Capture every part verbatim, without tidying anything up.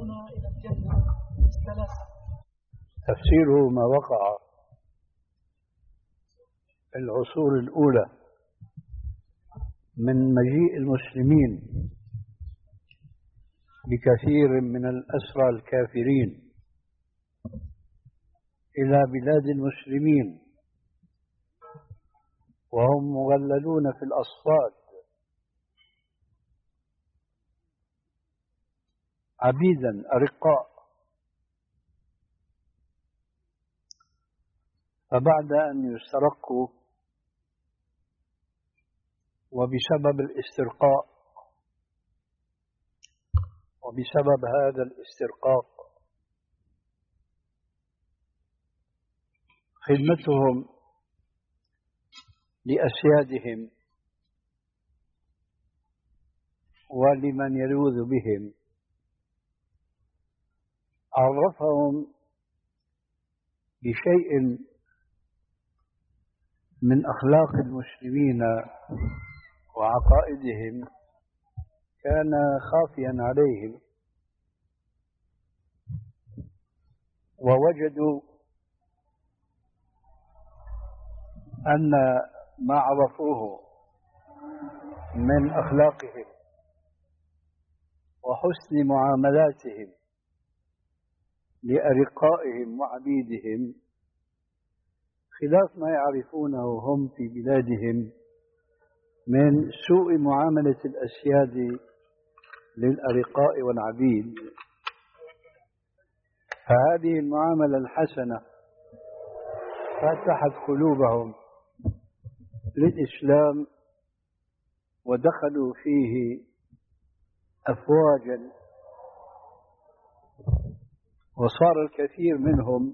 يدعون إلى الجنة الثلاثة. تفسيره ما وقع في العصور الأولى من مجيء المسلمين بكثير من الأسرى الكافرين إلى بلاد المسلمين وهم مغللون في الأصفاد عبيدا أرقاء، فبعد أن يسترقوا وبسبب الاسترقاء وبسبب هذا الاسترقاق خدمتهم لأسيادهم ولمن يلوذ بهم عرفهم بشيء من أخلاق المسلمين وعقائدهم كان خافيا عليهم، ووجدوا أن ما عرفوه من أخلاقهم وحسن معاملاتهم لأرقائهم وعبيدهم خلاف ما يعرفونه هم في بلادهم من سوء معاملة الأسياد للأرقاء والعبيد. فهذه المعاملة الحسنة فتحت قلوبهم للإسلام ودخلوا فيه أفواجا، وصار الكثير منهم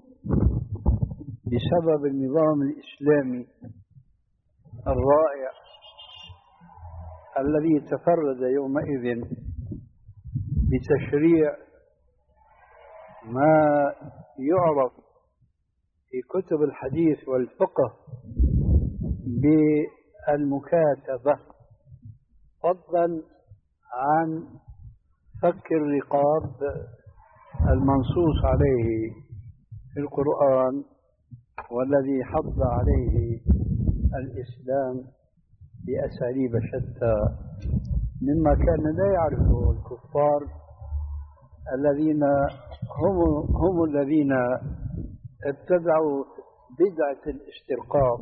بسبب النظام الإسلامي الرائع الذي تفرد يومئذ بتشريع ما يعرف في كتب الحديث والفقه بالمكاتبة، فضلا عن فك الرقاب المنصوص عليه في القرآن والذي حض عليه الإسلام بأساليب شتى مما كان لا يعرفه الكفار الذين هم, هم الذين ابتدعوا بدعة الاسترقاق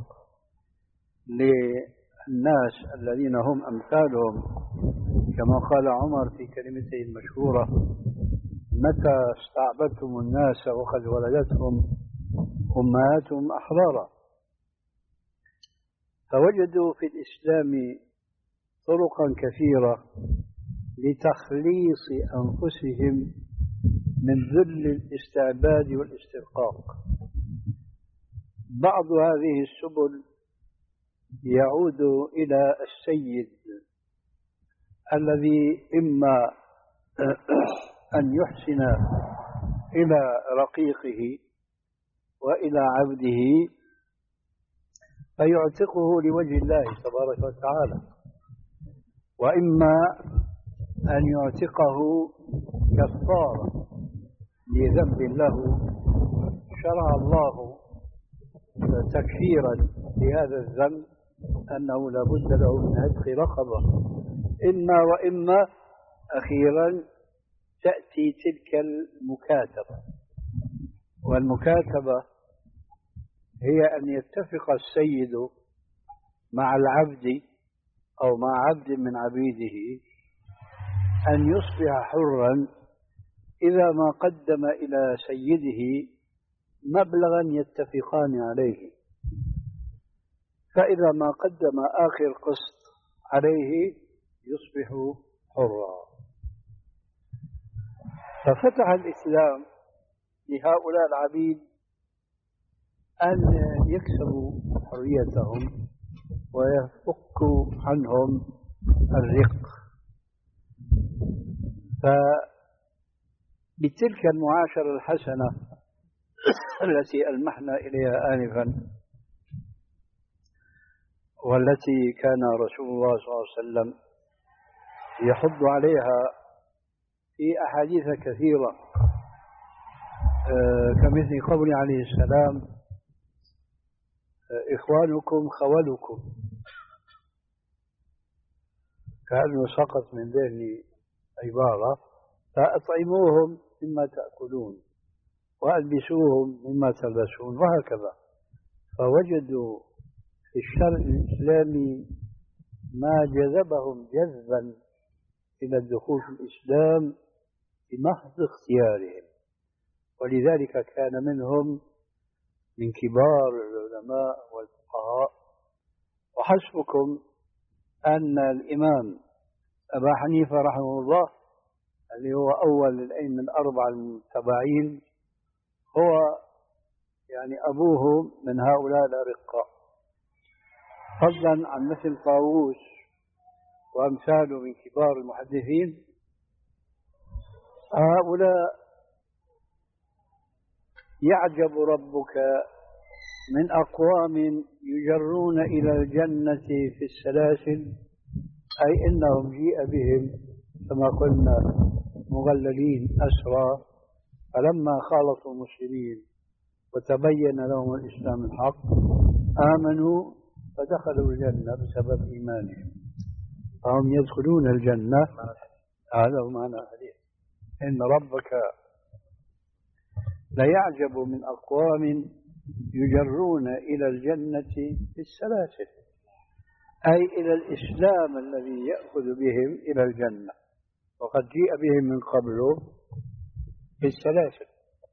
للناس الذين هم أمثالهم، كما قال عمر في كلمته المشهورة: متى استعبدتم الناس وقد ولدتهم أمهاتهم أحرارا. فوجدوا في الإسلام طرقا كثيرة لتخليص أنفسهم من ذل الاستعباد والاسترقاق. بعض هذه السبل يعود إلى السيد الذي إما أن يحسن إلى رقيقه وإلى عبده فيعتقه لوجه الله تبارك وتعالى، وإما أن يعتقه كفارة لذنب له شرع الله تكفيرا لهذا الذنب أنه لا بد له من عتق رقبة. إما وإما أخيرا تأتي تلك المكاتبة، والمكاتبة هي أن يتفق السيد مع العبد أو مع عبد من عبيده أن يصبح حرا إذا ما قدم إلى سيده مبلغا يتفقان عليه، فإذا ما قدم آخر قسط عليه يصبح حرا. ففتح الإسلام لهؤلاء العبيد أن يكسبوا حريتهم ويفكوا عنهم الرق. فبتلك المعاشرة الحسنة التي ألمحنا إليها آنفا والتي كان رسول الله صلى الله عليه وسلم يحض عليها في أحاديث كثيرة آه كمثل قول عليه السلام آه إخوانكم خولكم، كأنه سقط من ذهني عبارة: فأطعموهم مما تأكلون وألبسوهم مما تلبسون، وهكذا. فوجدوا في الشرع الإسلامي ما جذبهم جذبا إلى الدخول في الإسلام بمحض اختيارهم، ولذلك كان منهم من كبار العلماء والفقهاء. وحسبكم أن الإمام أبا حنيفة رحمه الله، اللي هو أول الأئمة الأربعة المتبعين، هو يعني أبوه من هؤلاء الأرقاء، فضلا عن مثل طاووس وأمثاله من كبار المحدثين. هؤلاء يعجب ربك من أقوام يجرون إلى الجنة في السلاسل، أي إنهم جيء بهم كما قلنا مغللين أسرى، فلما خالطوا المسلمين وتبين لهم الإسلام الحق آمنوا فدخلوا الجنة بسبب إيمانهم، فهم يدخلون الجنة. هذا هو معنى الحديث: إن ربك لا يعجب من أقوام يجرون إلى الجنة في السلاسل، أي إلى الإسلام الذي يأخذ بهم إلى الجنة، وقد جيء بهم من قبله في السلاسل.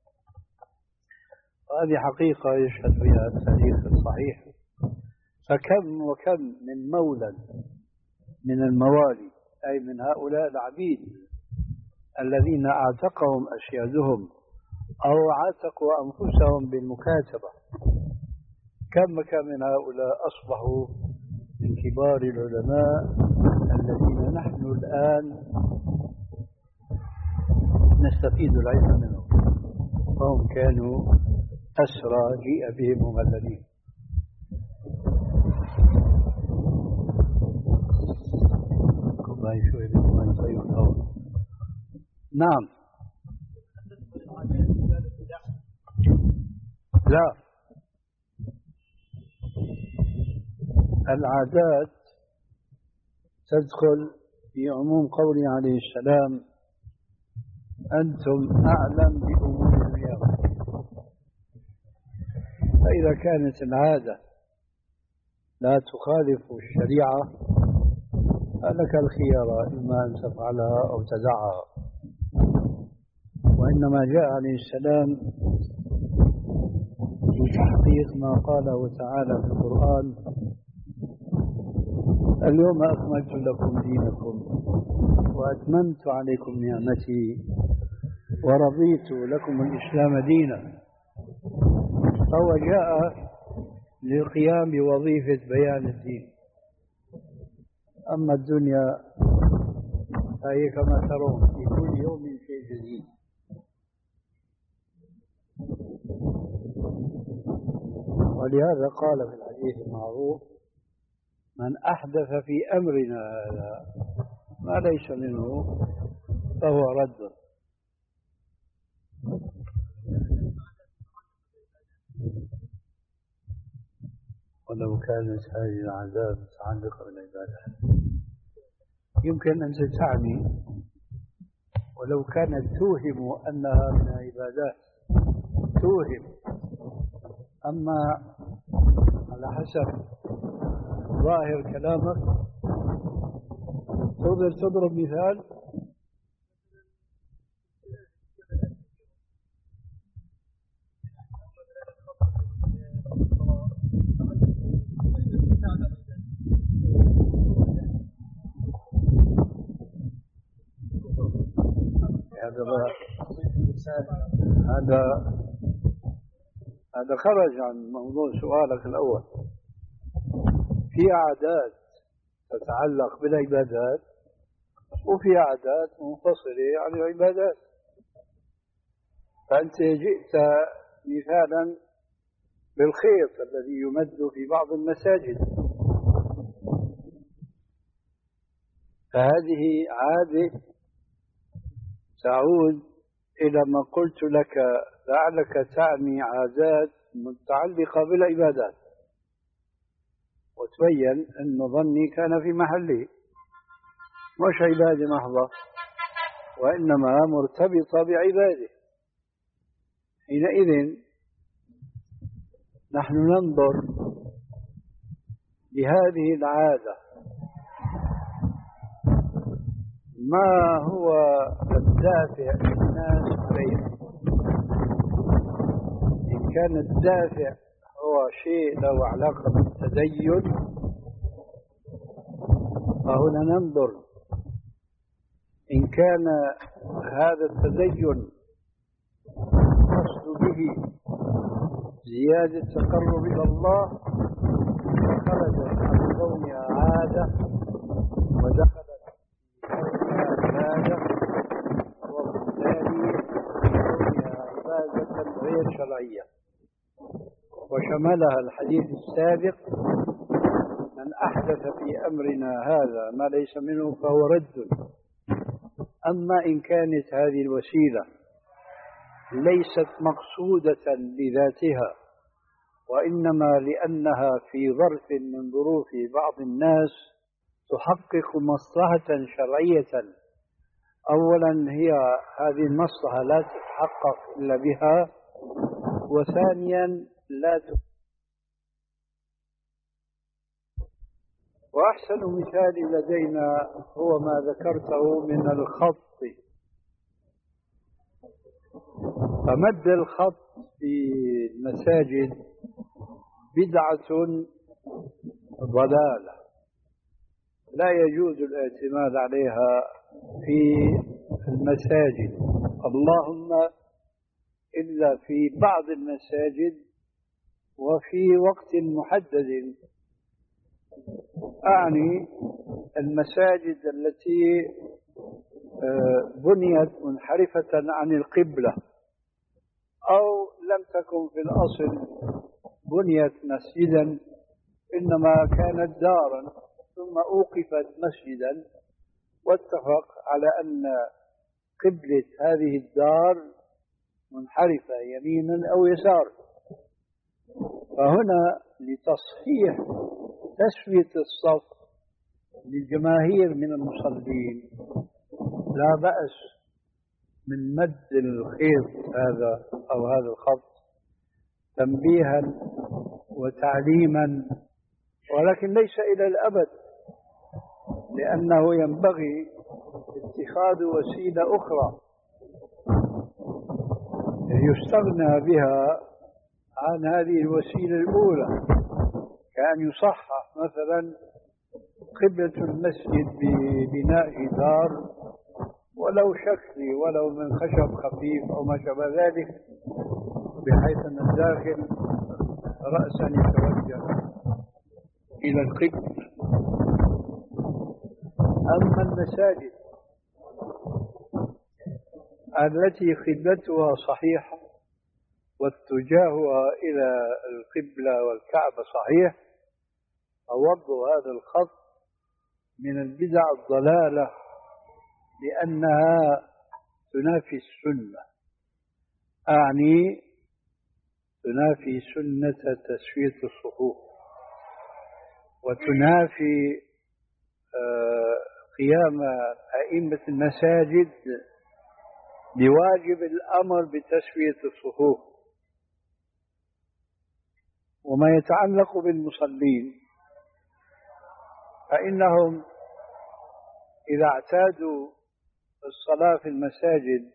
وهذه حقيقة يشهد بها التاريخ الصحيح. فكم وكم من مولى من الموالي، أي من هؤلاء العبيد الذين اعتقهم أسيادهم أو عتقوا أنفسهم بالمكاتبة، كم كم من هؤلاء أصبحوا من كبار العلماء الذين نحن الآن نستفيد العلم منهم، فهم كانوا أسرى جيء بهم مغللين. نعم. لا، العادات تدخل في عموم قوله عليه السلام: أنتم أعلم بأمور دنياكم. فإذا كانت العادة لا تخالف الشريعة فلك الخيار، إما أن تفعلها أو تدعها. وإنما جاء عليه السلام لتحقيق ما قاله تعالى في القرآن: اليوم أكملت لكم دينكم وأتممت عليكم نعمتي ورضيت لكم الإسلام دينا. فهو جاء للقيام بوظيفة بيان الدين. أما الدنيا فهي كما ترون في كل يوم شيء جديد. ولهذا قال في الحديث المعروف: من أحدث في أمرنا هذا ما ليس منه فهو رد. ولو كانت هذه العادات متعلقة بالعبادات يمكن أن تعني، ولو كانت توهم أنها من العبادات توهم. أما على حسب ظاهر كلامك تقدر تضرب مثال. هذا هذا هذا خرج عن موضوع سؤالك الأول. في عادات تتعلق بالعبادات وفي عادات منفصلة عن العبادات. فأنت جئت مثالا بالخيط الذي يمد في بعض المساجد، فهذه عادة تعود إلى ما قلت لك لعلك تعني عادات متعلقة بالعبادات، وتبين أن ظني كان في محله، مش عبادة محضة وإنما مرتبطة بعباده. حينئذ نحن ننظر لهذه العادة ما هو الدافع للناس عليها. إن كان الدافع هو شيء له علاقة بالتدين فهنا ننظر، إن كان هذا التدين قصد به زيادة تقرب إلى الله خرجت عن كونها عادة ودخلت في كونها عبادة، وبالتالي كونها عبادة غير شرعية. وشملها الحديث السابق: من أحدث في أمرنا هذا ما ليس منه فهو رد. أما إن كانت هذه الوسيلة ليست مقصودة لذاتها وإنما لأنها في ظرف من ظروف بعض الناس تحقق مصلحة شرعية، أولا هي هذه المصلحة لا تتحقق إلا بها، وثانيا لا ت... وأحسن مثال لدينا هو ما ذكرته من الخط. فمد الخط في المساجد بدعة ضلالة لا يجوز الاعتماد عليها في المساجد، اللهم إلا في بعض المساجد وفي وقت محدد. أعني المساجد التي بنيت منحرفة عن القبلة أو لم تكن في الأصل بنيت مسجدا، إنما كانت دارا ثم أوقفت مسجدا، واتفق على أن قبلة هذه الدار منحرفة يمينا أو يسار. فهنا لتصحيح تسوية الصف للجماهير من المصلين لا بأس من مد الخيط هذا أو هذا الخط تنبيها وتعليما، ولكن ليس إلى الأبد، لأنه ينبغي اتخاذ وسيلة أخرى يستغنى بها عن هذه الوسيلة الأولى، كأن يصحح مثلا قبلة المسجد ببناء دار ولو شكلي ولو من خشب خفيف أو ما شابه ذلك، بحيث أن الداخل رأسا يتوجه إلى القبلة. أما المساجد التي قبلتها صحيحة واتجاهها إلى القبلة والكعبة صحيح، فوضع هذا الخط من البدع الضلالة لأنها تنافي السنة، أعني تنافي سنة تسوية الصفوف، وتنافي قيام أئمة المساجد بواجب الأمر بتسوية الصفوف. وما يتعلق بالمصلين فإنهم إذا اعتادوا الصلاة في المساجد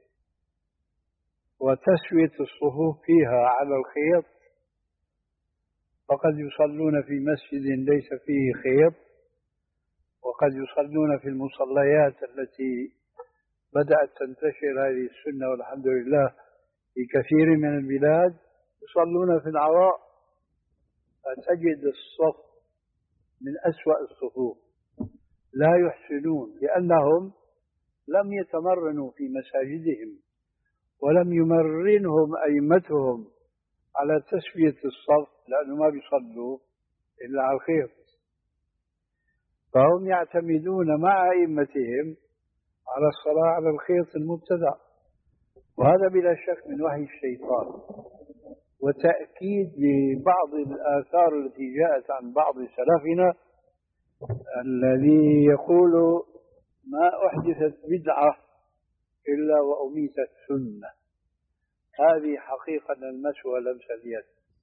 وتسوية الصفوف فيها على الخيط، فقد يصلون في مسجد ليس فيه خيط، وقد يصلون في المصليات التي بدأت تنتشر هذه السنة والحمد لله في كثير من البلاد، يصلون في العراء، فتجد الصف من أسوأ الصفوف، لا يحسنون لأنهم لم يتمرنوا في مساجدهم ولم يمرنهم أئمتهم على تسوية الصف، لأنه ما بيصلوا إلا على الخيط، فهم يعتمدون مع أئمتهم على الصلاة على الخيط المبتدع. وهذا بلا شك من وحي الشيطان، وتأكيد لبعض الآثار التي جاءت عن بعض سلفنا الذي يقول ما أحدثت بدعة إلا وأميتت سنة. هذه حقيقة المس ولمس اليد،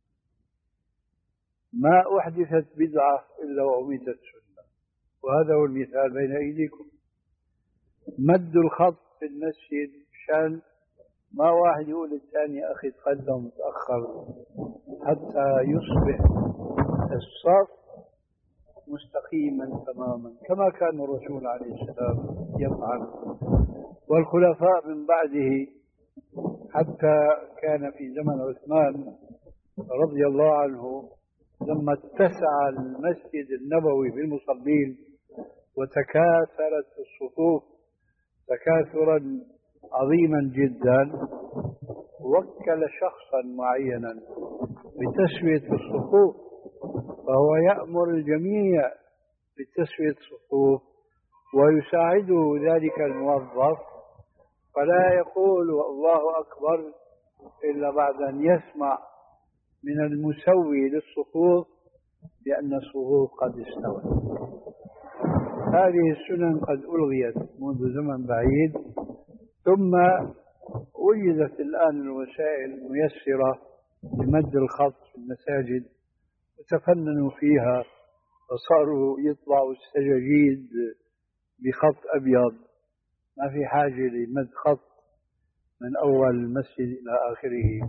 ما أحدثت بدعة إلا وأميتت سنة. وهذا هو المثال بين أيديكم، مد الخط في المسجد شان ما واحد يقول الثاني أخي تقدم متأخر حتى يصبح الصف مستقيما تماما كما كان الرسول عليه السلام يفعل، والخلفاء من بعده، حتى كان في زمن عثمان رضي الله عنه لما اتسع المسجد النبوي بالمصلين وتكاثرت الصفوف تكاثرا عظيما جدا، وكل شخصا معينا بتسوية الصفوف، فهو يأمر الجميع بتسوية الصفوف ويساعده ذلك الموظف، فلا يقول الله أكبر إلا بعد أن يسمع من المسوي للصفوف بأن الصفوف قد استوت. هذه السنن قد ألغيت منذ زمن بعيد، ثم وجدت الآن الوسائل الميسرة لمد الخط في المساجد وتفننوا فيها وصاروا يطبعوا السجاجيد بخط أبيض، ما في حاجة لمد خط من أول المسجد إلى آخره.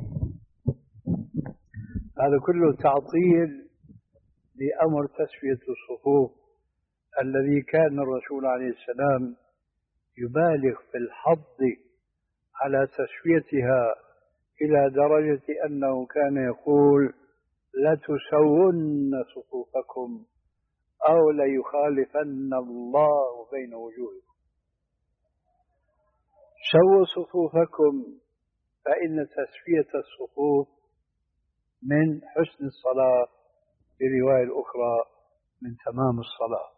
هذا كله تعطيل لأمر تسوية الصفوف الذي كان الرسول عليه السلام يبالغ في الحض على تسويتها إلى درجة أنه كان يقول لتسون صفوفكم أو ليخالفن الله بين وجوهكم. سووا صفوفكم فإن تسوية الصفوف من حسن الصلاة، في رواية الأخرى من تمام الصلاة.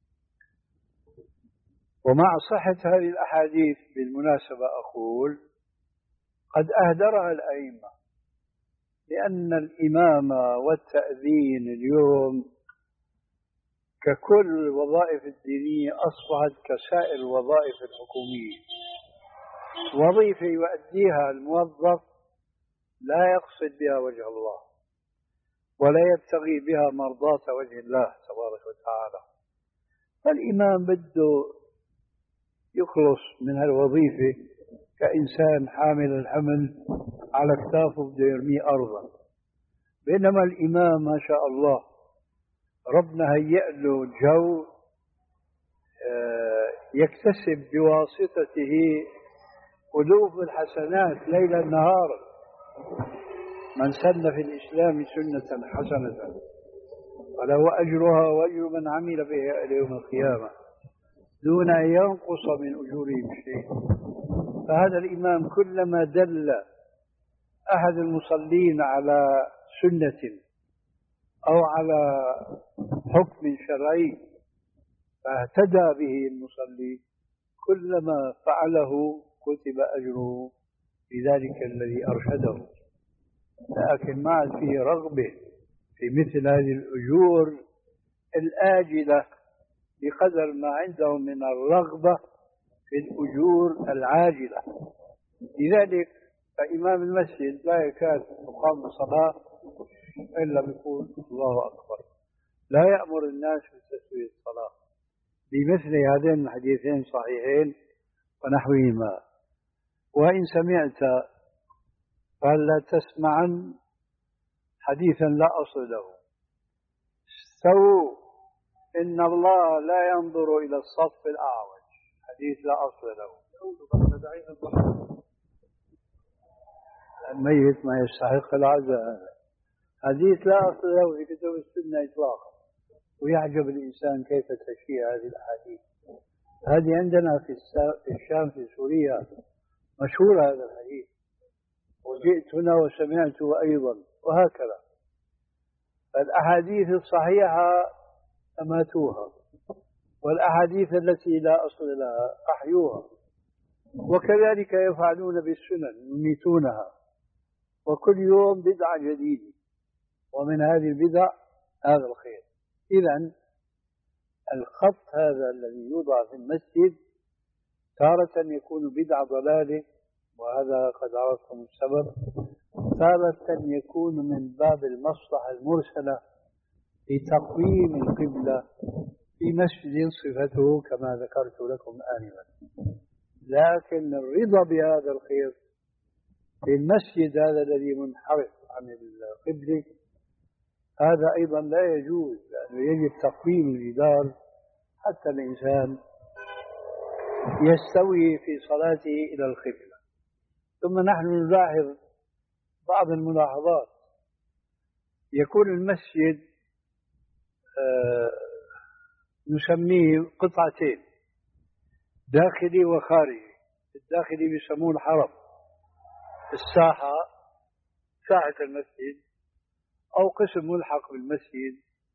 ومع صحة هذه الأحاديث بالمناسبة أقول قد أهدرها الأئمة، لأن الإمامة والتأذين اليوم ككل الوظائف الدينية أصبحت كسائر الوظائف الحكومية، وظيفة يؤديها الموظف لا يقصد بها وجه الله ولا يبتغي بها مرضاة وجه الله تبارك وتعالى. فالإمام بده يخلص من الوظيفة كإنسان حامل الحمل على كتافه بده يرميه أرضا، بينما الإمام ما شاء الله ربنا هيئ له جو يكتسب بواسطته ألوف الحسنات ليلا نهارا. من سن في الإسلام سنة حسنة فله أجرها وأجر من عمل بها إلى يوم القيامة دون أن ينقص من أجورهم شيء. فهذا الإمام كلما دل أحد المصلين على سنة أو على حكم شرعي فاهتدى به المصلي، كلما فعله كتب أجره بذلك الذي أرشده. لكن ما عاد فيه رغبة في مثل هذه الأجور الآجلة بقدر ما عندهم من الرغبة في الأجور العاجلة. لذلك فإمام المسجد لا يكاد تقام الصلاة إلا بيقول الله أكبر، لا يأمر الناس بتسوية الصلاة بمثل هذين الحديثين صحيحين ونحوهما. وإن سمعت فلا تسمعن حديثا لا أصل له، استووا إن الله لا ينظر إلى الصف الأعوج، حديث لا أصل له. الميت ما يستحق العزاء، حديث لا أصل له في كتب السنة إطلاقا. ويعجب الإنسان كيف تشيع هذه الأحاديث. هذه عندنا في الشام في سوريا مشهور هذا الحديث، وجئت هنا وسمعته أيضا، وهكذا. الأحاديث الصحيحة أماتوها، والأحاديث التي لا أصل لها أحيوها. وكذلك يفعلون بالسنن يميتونها، وكل يوم بدعة جديدة، ومن هذه البدع هذا الخير. إذن الخط هذا الذي يوضع في المسجد تارة يكون بدعة ضلالة، وهذا قد عرفتم السبب. تارة يكون من باب المصلحة المرسلة لتقويم القبلة في مسجد صفته كما ذكرت لكم آنفا. لكن الرضا بهذا الخير في المسجد هذا الذي منحرف عن القبلة هذا أيضا لا يجوز، لأنه يجب تقويم الجدار حتى الإنسان يستوي في صلاته إلى القبلة. ثم نحن نلاحظ بعض الملاحظات. يكون المسجد آه نسميه قطعتين، داخلي وخارجي. الداخلي بيسموه الحرم، الساحة، ساحة المسجد، أو قسم ملحق بالمسجد.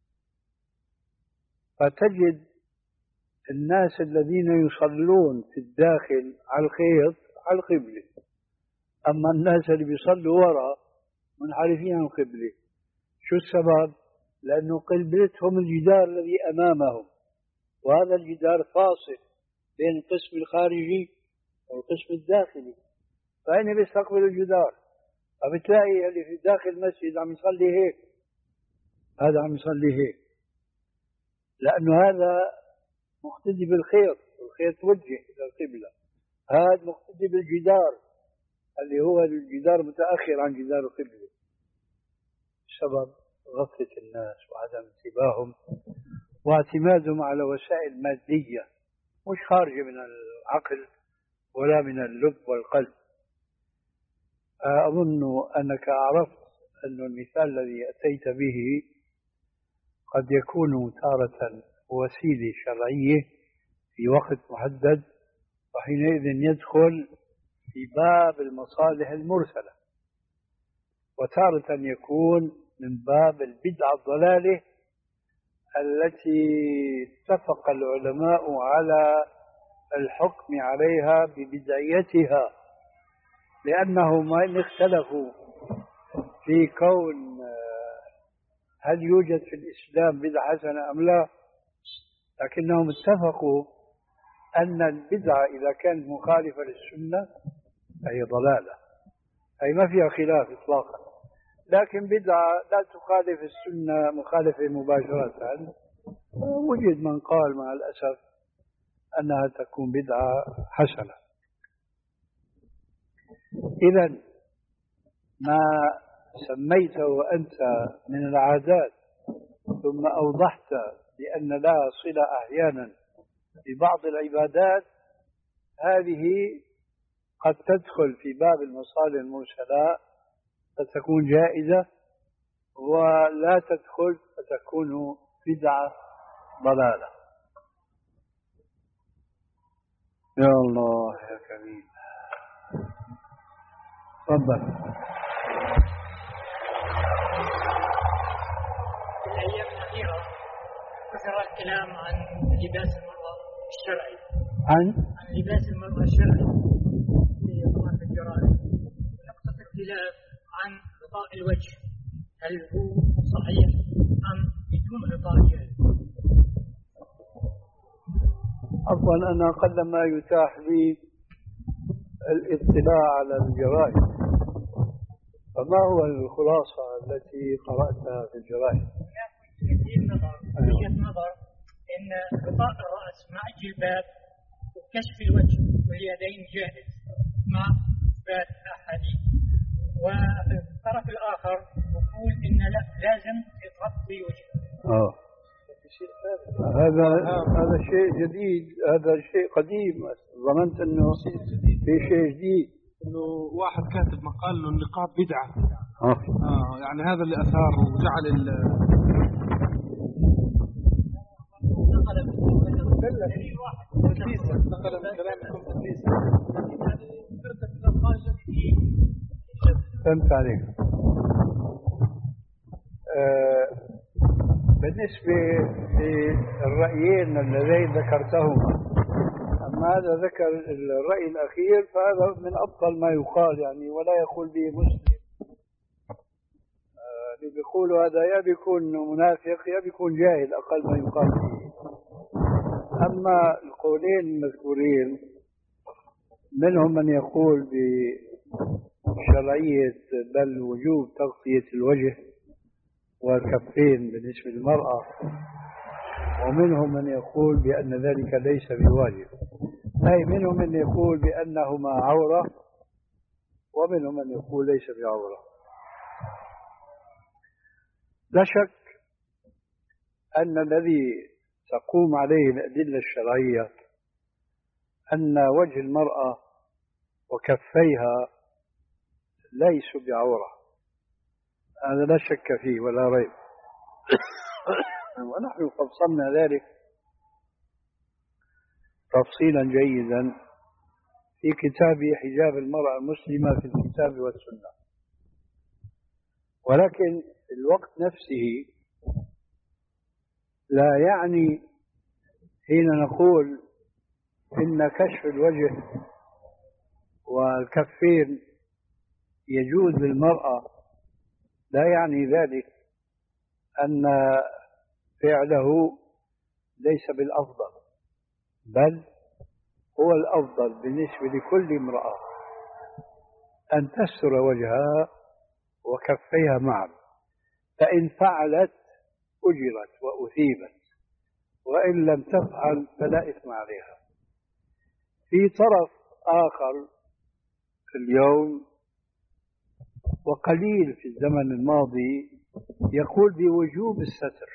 فتجد الناس الذين يصلون في الداخل على الخيط على القبلة، أما الناس اللي بيصلوا وراء منحرفين عن القبلة. شو السبب؟ لأنه قبلتهم الجدار الذي أمامهم، وهذا الجدار فاصل بين القسم الخارجي والقسم الداخلي، فأين بيستقبل الجدار؟ فبتلاقي اللي في داخل المسجد عم يصلي هيك، هذا عم يصلي هيك، لأنه هذا مقتدي بالخيط، والخيط توجه إلى القبلة. هذا مقتدي بالجدار اللي هو الجدار متأخر عن جدار القبلة. السبب غفلة الناس وعدم انتباههم واعتمادهم على وسائل مادية مش خارجة من العقل ولا من اللب والقلب. أظن أنك عرفت أن المثال الذي أتيت به قد يكون تارة وسيلة شرعية في وقت محدد، وحينئذ يدخل في باب المصالح المرسلة، وتارة يكون من باب البدعة الضلالة التي اتفق العلماء على الحكم عليها ببدعيتها، لأنهم وإن اختلفوا في كون هل يوجد في الإسلام بدعة حسنة أم لا، لكنهم اتفقوا أن البدعة إذا كانت مخالفة للسنة فهي ضلالة، أي ما فيها خلاف إطلاقا. لكن بدعة لا تخالف السنة مخالفة مباشرة، وجد من قال مع الأسف أنها تكون بدعة حسنة. إذن ما سميته أنت من العادات ثم أوضحت بأن لها صلة أحيانا ببعض العبادات، هذه قد تدخل في باب المصالح المرسلة فتكون جائزة، ولا تدخل فتكون بدعة ضلالة. يا الله يا كريم. تفضل. في الأيام الأخيرة كثر الكلام عن لباس المرأة الشرعي. عن؟ عن لباس المرأة الشرعي في طبعا في الجرائد. نقطة اختلاف عن غطاء الوجه، هل هو صحيح أم بدون غطاء جاهز؟ عفوا أنا قل ما يتاح لي الاطلاع على الجرائد، فما هو الخلاصة التي قرأتها في الجرائد؟ وجهة نظر وجهة نظر إن غطاء الرأس مع الجلباب وكشف الوجه واليدين جاهز مع إثبات أحاديث، والطرف الآخر يقول إن لا لازم يتغطي وجهه. آه. هذا هذا شيء جديد، هذا شيء قديم، ظننت انه في شيء جديد. انه واحد كاتب مقال انه النقاب بدعه. اه اه يعني هذا اللي اثار وجعل ال نقل من نقل من كلامكم تدليسا. فهمت عليك. آه بالنسبة للرأيين اللذين ذكرتهما، أما ما هذا ذكر الرأي الأخير فهذا من أفضل ما يقال يعني، ولا يقول به مسلم. اللي آه بيقولوا هذا يا بيكون منافق يا بيكون جاهل، أقل ما يقال به. أما القولين المذكورين منهم من يقول بشرعية بل وجوب تغطية الوجه والكفين بالنسبة للمرأة، ومنهم من يقول بأن ذلك ليس بواجب، أي منهم من يقول بأنهما عورة ومنهم من يقول ليس بعورة. لا شك أن الذي تقوم عليه الأدلة الشرعية أن وجه المرأة وكفيها ليسوا بعورة، هذا لا شك فيه ولا ريب. ونحن فصلنا ذلك تفصيلا جيدا في كتاب حجاب المرأة المسلمة في الكتاب والسنة. ولكن في الوقت نفسه لا يعني حين نقول إن كشف الوجه والكفين يجوز للمرأة، لا يعني ذلك أن فعله ليس بالأفضل، بل هو الأفضل بالنسبة لكل امرأة أن تستر وجهها وكفيها معا، فإن فعلت أجرت وأثيبت، وإن لم تفعل فلا إثم عليها. في طرف آخر في اليوم وقليل في الزمن الماضي يقول بوجوب الستر.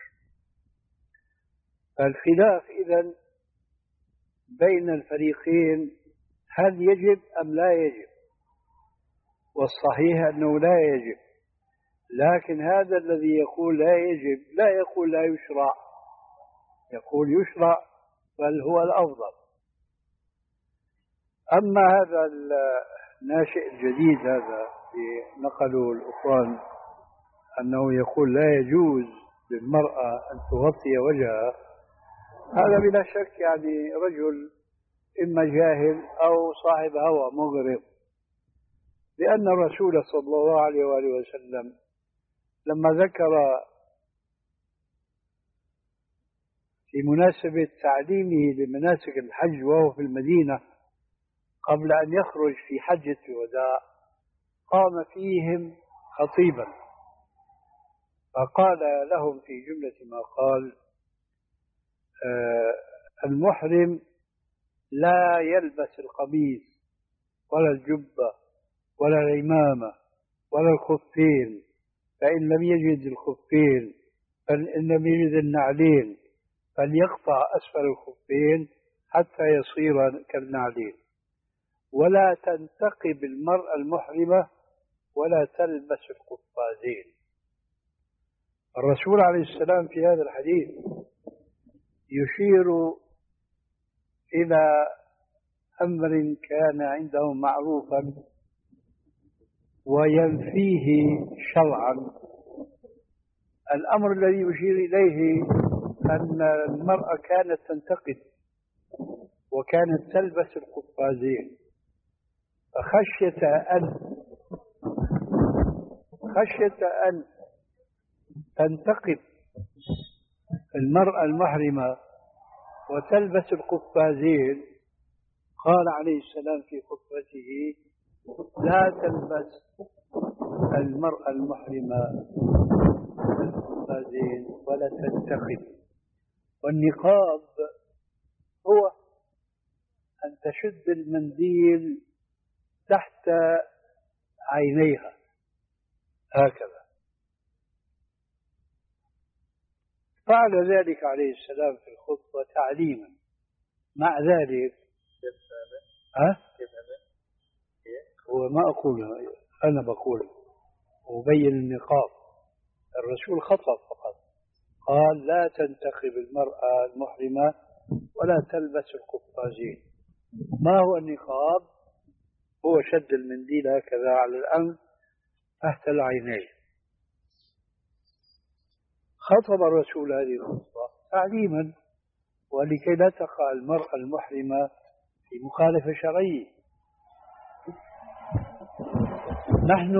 فالخلاف إذن بين الفريقين هل يجب أم لا يجب، والصحيح أنه لا يجب، لكن هذا الذي يقول لا يجب لا يقول لا يشرع، يقول يشرع بل هو الأفضل. أما هذا الناشئ الجديد هذا في نقله الأخوان أنه يقول لا يجوز للمرأة أن تغطي وجهها، هذا بلا شك يعني رجل إما جاهل أو صاحب هوى مغرض، لأن الرسول صلى الله عليه وآله وسلم لما ذكر في مناسبة تعليمه لمناسك الحج وهو في المدينة قبل أن يخرج في حجة الوداع قام فيهم خطيبا، فقال لهم في جملة ما قال: آه المحرم لا يلبس القميص ولا الجبة ولا العمامة ولا الخفين، فإن لم يجد الخفين فإن لم يجد النعلين فليقطع أسفل الخفين حتى يصير كالنعلين، ولا تنتقب المرأة المحرمة ولا تلبس القفازين. الرسول عليه السلام في هذا الحديث يشير إلى أمر كان عنده معروفا وينفيه شرعا. الأمر الذي يشير إليه أن المرأة كانت تنتقد وكانت تلبس القفازين، فخشية أن خشية أن تنتقد المرأة المحرمة وتلبس القفازين قال عليه السلام في خطبته: لا تلبس المرأة المحرمة القفازين ولا تنتقد. والنقاب هو أن تشد المنديل تحت عينيها هكذا. فعل ذلك عليه السلام في الخطبة تعليما. مع ذلك أه؟ هو ما أقول، أنا بقول أبين النقاب. الرسول خطب فقط قال: لا تنتقب المرأة المحرمة ولا تلبس القفازين. ما هو النقاب؟ هو شد المنديل هكذا على الأنف تحت العينين. خطب الرسول هذه الخطبة تعليما ولكي لا تقع المرأة المحرمة في مخالفة شرعية. نحن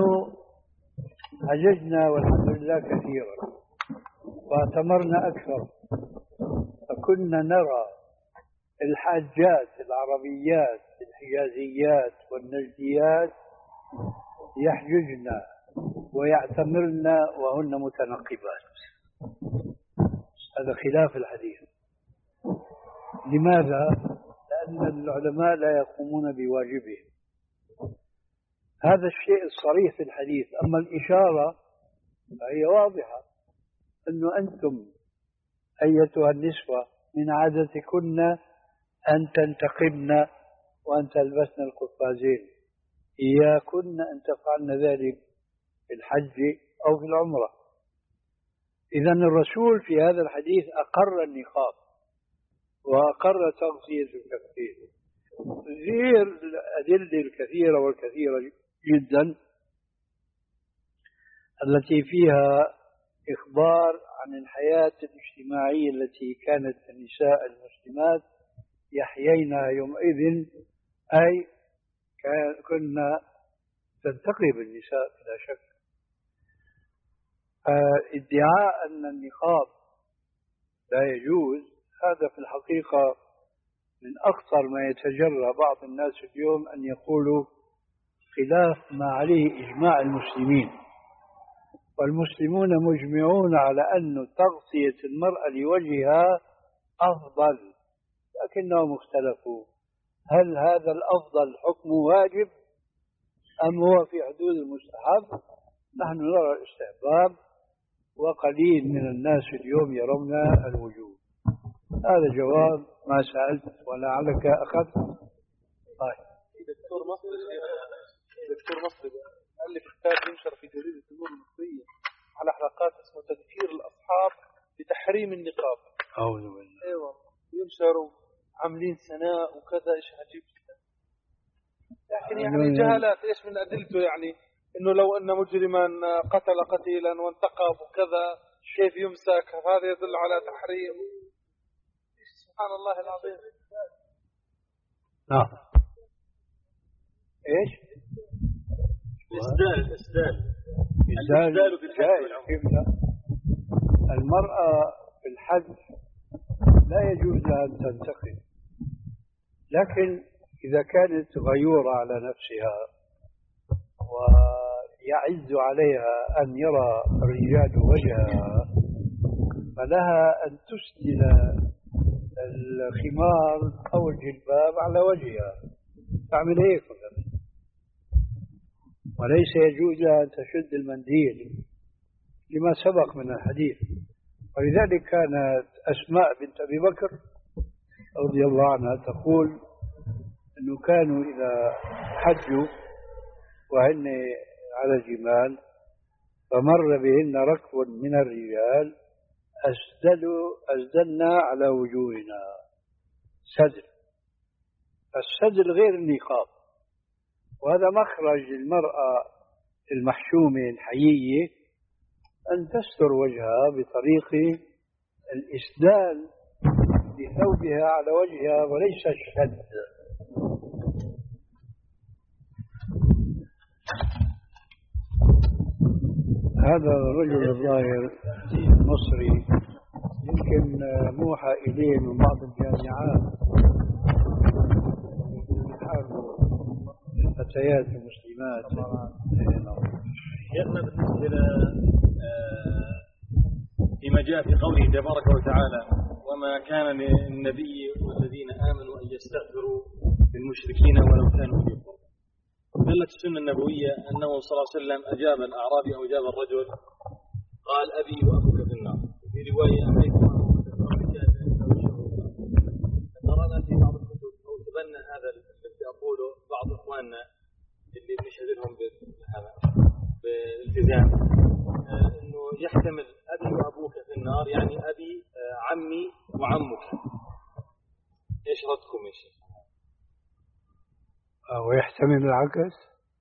حججنا والحمد لله كثيرا واعتمرنا أكثر، فكنا نرى الحاجات العربيات الحجازيات والنجديات يحججن ويعتمرن وهن متنقبات. هذا خلاف الحديث. لماذا؟ لأن العلماء لا يقومون بواجبهم. هذا الشيء الصريح في الحديث. أما الإشارة فهي واضحة، أنه أنتم أيتها النسوة من عادتكن أن تنتقبن وأن تلبسن القفازين، إياكن أن تفعلن ذلك في الحج أو في العمرة. إذن الرسول في هذا الحديث أقر النقاب وأقر تغطية الكفين، غير الأدلة الكثيرة والكثيرة جدا التي فيها إخبار عن الحياة الاجتماعية التي كانت النساء المسلمات يحيينها يومئذ، أي كنا تنتقب النساء بلا شك. ادعاء أن النقاب لا يجوز هذا في الحقيقة من أخطر ما يتجرى بعض الناس اليوم، أن يقولوا خلاف ما عليه إجماع المسلمين، والمسلمون مجمعون على أن تغطية المرأة لوجهها أفضل، لكنهم اختلفوا هل هذا الأفضل حكم واجب أم هو في حدود المستحب. نحن نرى الاستحباب وقليل من الناس اليوم يرون الوجوب. هذا جواب ما سألت ولعلك أخذت. طيب دكتور مصري دكتور مصري ألف كتاب ينشر في جريدة النور المصرية على حلقات اسمه تذكير الأصحاب بتحريم النقاب. أعوذ بالله. أيوة ينشروا عاملين سناء وكذا، إيش عجيب. لكن يعني جهالات. إيش من أدلته؟ يعني إنه لو أن مجرما قتل قتيلا وانتقب وكذا كيف يمسك؟ هذا يدل على تحريم. سبحان الله العظيم. نعم. إيش؟ الإسدال الإسدال الإسدال بالحج. المرأة في الحج لا يجوز لها أن تنتقب، لكن إذا كانت غيورة على نفسها ويعز عليها أن يرى الرجال وجهها فلها أن تسدل الخمار أو الجلباب على وجهها، تعمل هيك، وليس يجوز لها أن تشد المنديل لما سبق من الحديث. ولذلك كانت أسماء بنت أبي بكر رضي الله عنها تقول أنه كانوا إذا حجوا وهن على الجمال فمر بهن ركب من الرجال أسدلوا أسدلنا على وجوهنا سدل. السدل غير النقاب، وهذا مخرج المرأة المحشومة الحيية أن تستر وجهها بطريق الإسدال بثوبها على وجهها وليس الشد. هذا الرجل الظاهر مصري يمكن موحى إليه من بعض الجامعات يحاربوا الفتيات المسلمات. شيخنا بالنسبة ل فيما جاء في قوله تبارك وتعالى وما كان للنبي والذين آمنوا أن يستغفروا للمشركين ولو كانوا أولي قربى. دلت السنة النبوية أنه صلى الله عليه وسلم أجاب الأعرابي أو أجاب الرجل قال أبي وأبوك في النار. في رواية أبيك وأبوك في النار. قرأنا في بعض الكتب أو تبنى هذا الذي أقوله بعض إخواننا اللي نشهد لهم بهذا بالالتزام انه يحتمل ابي وابوك في النار، يعني ابي عمي وعمك. ايش ردكم يا شيخ؟ ويحتمل العكس،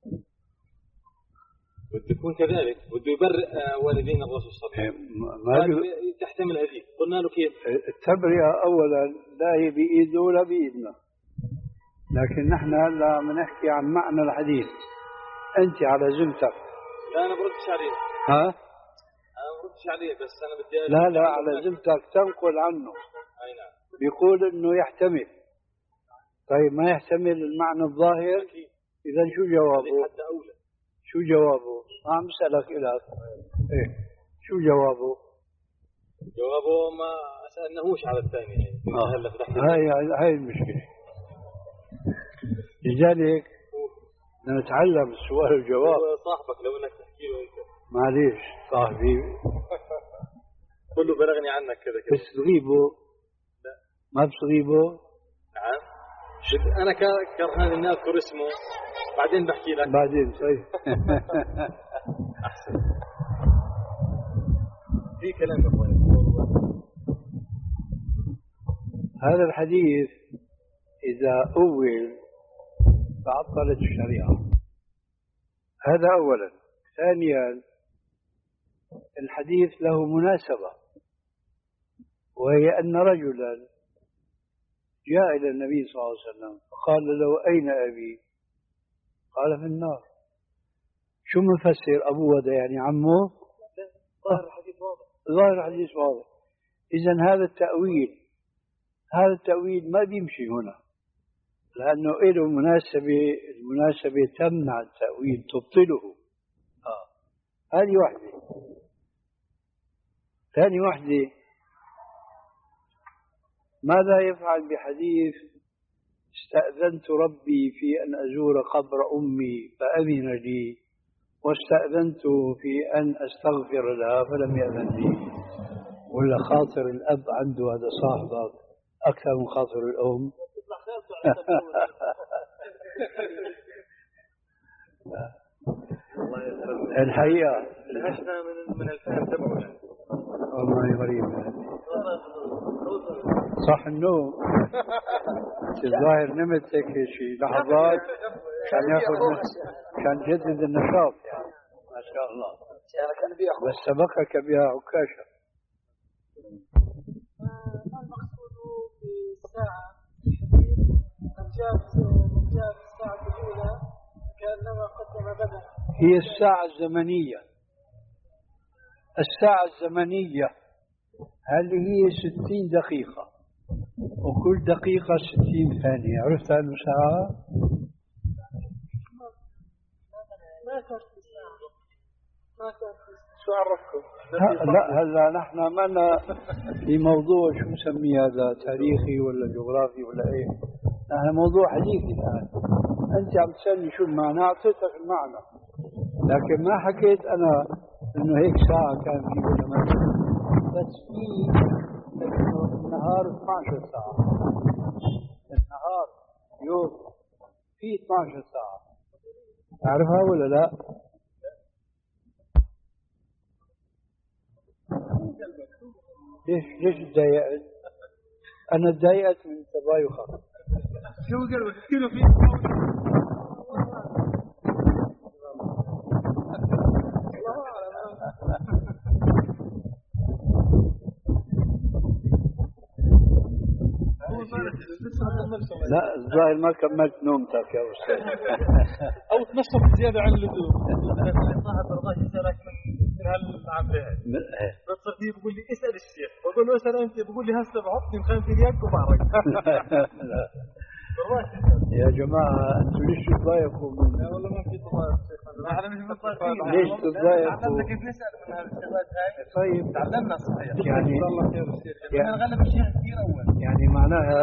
بده يكون كذلك، بده يبرئ والدين الرسول صلى الله عليه وسلم. ما تحتمل هذه. قلنا له كيف؟ التبرئة اولا لا هي بايده ولا بايدنا، لكن نحن هلا بنحكي عن معنى الحديث. أنت على زمتك. لا أنا بردش عليه. ها؟ أنا بردش عليه بس أنا بدي. لا لا على زمتك تنقل عنه. أي نعم. بيقول إنه يحتمل. طيب ما يحتمل المعنى الظاهر؟ إذا شو جوابه؟ حتى أولى. شو جوابه؟ عم بسألك إلك. إيه شو جوابه؟ جوابه ما سألناهوش على الثاني. آه. هلا هاي هاي المشكلة. لذلك نتعلم السؤال والجواب. هو صاحبك لو انك تحكي له انت. معليش صاحبي. كله بلغني عنك كذا كذا. بس تغيبه؟ لا. ما بتغيبه؟ نعم. انا كرهان اني اذكر اسمه بعدين بحكي لك. بعدين طيب. احسن. في كلام يا اخواني. هذا الحديث إذا أول تعطلت الشريعة. هذا أولا. ثانيا الحديث له مناسبة، وهي أن رجلا جاء إلى النبي صلى الله عليه وسلم فقال له أين أبي؟ قال في النار. شو مفسر أبوه هذا يعني عمه؟ ظاهر الحديث واضح. ظاهر الحديث واضح. إذن هذا التأويل هذا التأويل ما بيمشي هنا، لأنه له مناسبة. المناسبة تمنع التأويل تبطله. آه. هذه واحدة. ثاني واحدة، ماذا يفعل بحديث استأذنت ربي في أن أزور قبر أمي فأذن لي، واستأذنت في أن أستغفر لها فلم يأذن لي؟ ولا خاطر الأب عنده هذا صاحبك أكثر من خاطر الأم؟ الحقيقة نهشنا من من الفهم تبعه. والله غريب. صح النوم. الظاهر نمت هيك شيء لحظات كان ياخذ كان جدد النشاط يعني. ما شاء الله. بس سبقك بها عكاشة. الساعة من جاء من جاء الساعة الأولى كأنما قدم بدنه. هي الساعة الزمنية. الساعة الزمنية هل هي ستين دقيقة، وكل دقيقة ستين ثانية. عرفت هذه الساعة؟ ما كانت الساعة. ما كانت. شو عرفكم؟ لا هلا نحن ما في موضوع شو نسميه هذا، تاريخي ولا جغرافي ولا ايه. نحن موضوع حديثي الان. انت عم تسالني شو المعنى، اعطيتك المعنى، لكن ما حكيت انا انه هيك ساعه كان في ولا ما كان. بس في انه النهار اثنتي عشرة ساعه. النهار يوم في اثنتي عشرة ساعه. تعرفها ولا لا؟ ليش ليش تضايقت؟ أنا تضايقت من تضايقك. شو قال احكي له فيه. لا الظاهر ما كملت نومتك يا أستاذ. أو تنشط زيادة عن اللزوم. صاحب رضاش يسألك من من هالعملية. بتصير فيه بقول لي اسأل الشيخ، بقول له اسأل أنت، بقول لي هسه بعطني مخان في اليد وبعرق. يا جماعة أنتوا ليش تضايقوا من؟ لا والله ما في تضايق شيخ. احنا مش متضايقين. ليش تضايقوا؟ تعلمنا كيف نسأل من هالشغلات هاي. طيب تعلمنا صحيح. يعني الله خير الشيخ. احنا نغلب الشيخ كثير أول. يعني معناها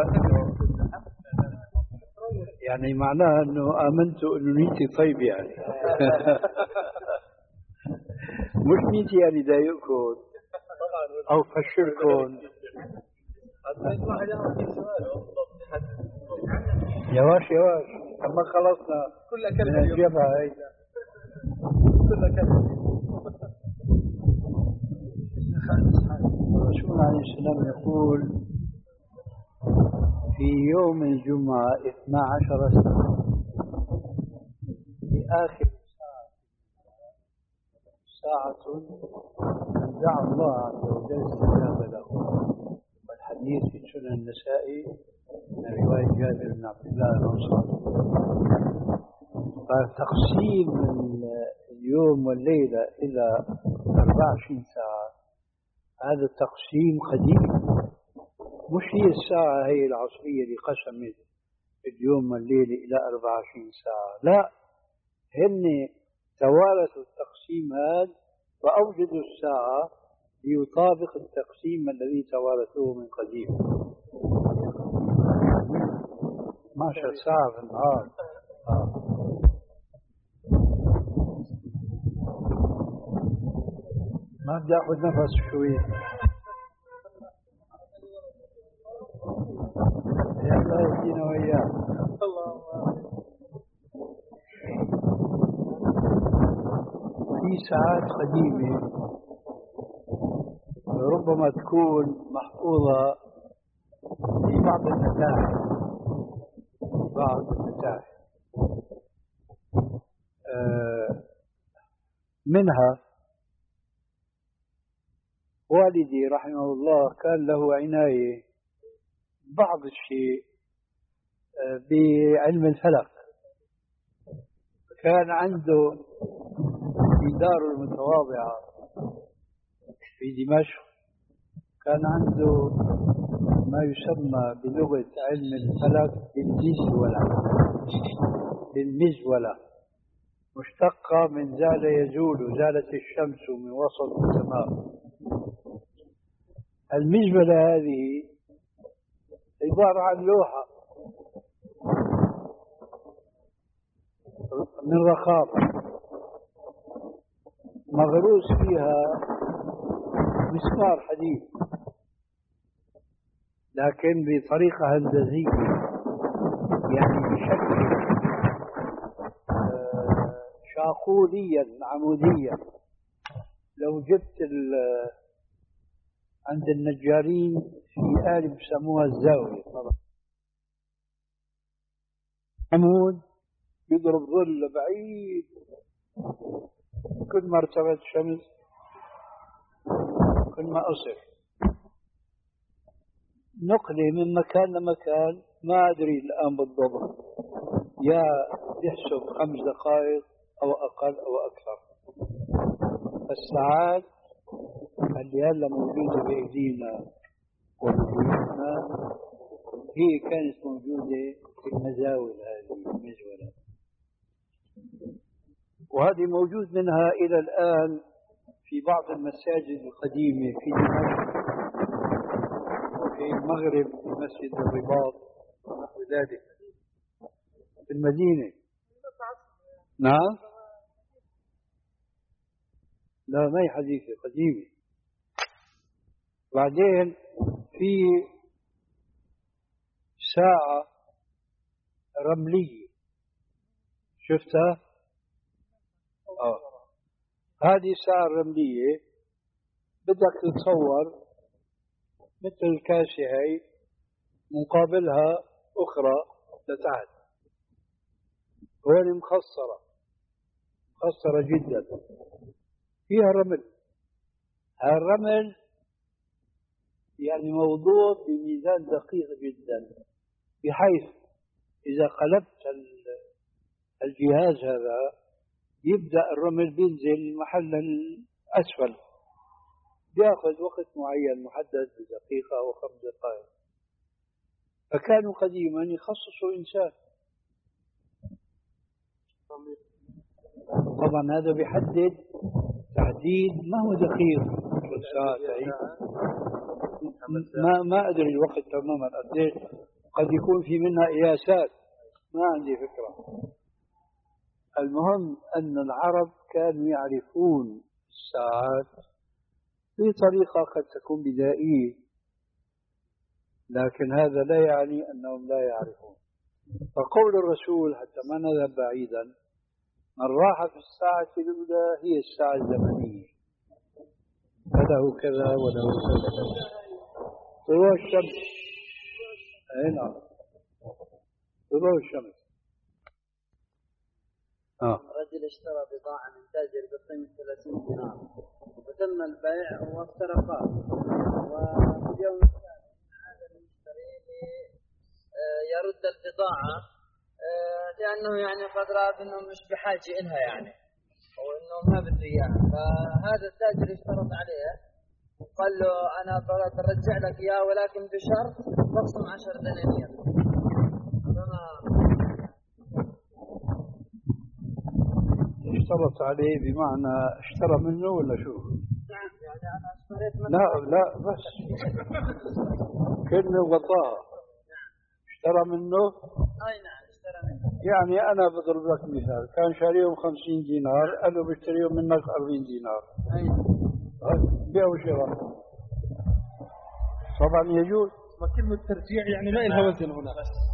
يعني معناها انه امنتوا انه نيتي طيب يعني. مش نيتي يعني ضايقكم او فشلكم. يواش يواش اما خلصنا كلها من كلمة الجبهة هاي. كلها كلمة. الرسول عليه السلام يقول في يوم الجمعة اثنا عشر ساعة، في آخر ساعة ساعة من دعا الله عز وجل استجاب له. والحديث في سنن النسائي رواية جابر بن عبد الله الأنصاري. فتقسيم اليوم والليلة إلى أربع وعشرين ساعة هذا التقسيم قديم، مش هي الساعة هي العصرية اللي قسمت اليوم والليلة إلى أربع وعشرين ساعة، لا، هن توارثوا التقسيم هذا وأوجدوا الساعة ليطابق التقسيم الذي توارثوه من قديم. ما شاء ساعة في النهار. آه. ما بدي أخذ نفس شوي. يا الله يهدينا وإياك. في ساعات قديمة ربما تكون محفوظة في بعض المتاحف، بعض المتاحف آه منها والدي رحمه الله كان له عناية بعض الشيء آه بعلم الفلك. كان عنده في داره المتواضعة في دمشق كان عنده ما يسمى بلغة علم الفلك بالمزولة. بالمزولة مشتقة من زال يزول، زالت الشمس من وسط السماء. المزولة هذه عبارة عن لوحة من رخام مغروس فيها مسمار حديد، لكن بطريقة هندسية، يعني بشكل شاقوليا عموديا. لو جبت عند النجارين في آلة بسموها الزاوية، عمود يضرب ظل بعيد، كل ما ارتفعت الشمس كل ما أصف نقلة من مكان لمكان. ما أدري الآن بالضبط، يا يحسب خمس دقائق أو أقل أو أكثر. الساعات اللي هلا موجودة بأيدينا وبيوتنا هي كانت موجودة في المزاول، هذه المزولة، وهذه موجود منها إلى الآن في بعض المساجد القديمة في دمشق وفي المغرب في مسجد الرباط ونحو ذلك في المدينة. نعم، لا ما هي حديثة، قديمة. بعدين في ساعة رملية شفتها؟ آه. هذه الساعة الرملية بدك تتصور مثل الكاسة هي مقابلها أخرى لتحت، هون مخصرة مخصرة جدا فيها رمل. هالرمل يعني موضوع بميزان دقيق جدا، بحيث إذا قلبت الجهاز هذا يبدأ الرمل بينزل محل الأسفل، بياخذ وقت معين محدد بدقيقة أو خمس دقائق. فكانوا قديما يخصصوا إنسان، طبعا هذا بيحدد تحديد ما هو دقيق ما ما أدري الوقت تماما قديش، قد يكون في منها قياسات ما عندي فكرة. المهم أن العرب كانوا يعرفون الساعات بطريقة قد تكون بدائية، لكن هذا لا يعني أنهم لا يعرفون. فقول الرسول حتى ما نذهب بعيدا، من راح في الساعة الأولى هي الساعة الزمنية، فله كذا وله كذا. طلوع الشمس، هنا طلوع الشمس. آه. رجل اشترى بضاعة من تاجر بقيمة ثلاثين دينار وتم البيع وافترقا، وفي اليوم الثاني هذا المشتري يرد البضاعة لأنه يعني قد رأى أنه مش بحاجة إلها يعني وأنه ما بده إياها، فهذا التاجر اشترط عليه وقال له أنا برجع لك إياه ولكن بشرط تقسم عشر دنانير. اشترط عليه بمعنى اشترى منه ولا شو؟ نعم يعني أنا اشتريت منه. لا لا بس كلمة وغطاها. اشترى منه؟ أي نعم اشترى منه. يعني أنا بضرب لك مثال، كان شاريهم خمسين دينار قال له بشتريهم منك أربعين دينار. أي نعم. بيع وشراء طبعا يجوز. وكلمة ترجيع يعني لا لها وزن هنا.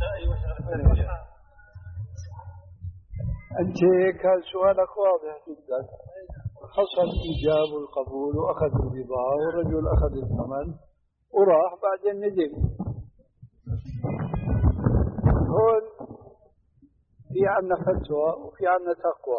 أنت كان سؤالك واضح جدا، حصل إيجاب والقبول وأخذ البضاعة والرجل أخذ الثمن وراح بعدين ندم. هون في عنا فتوى وفي عنا تقوى.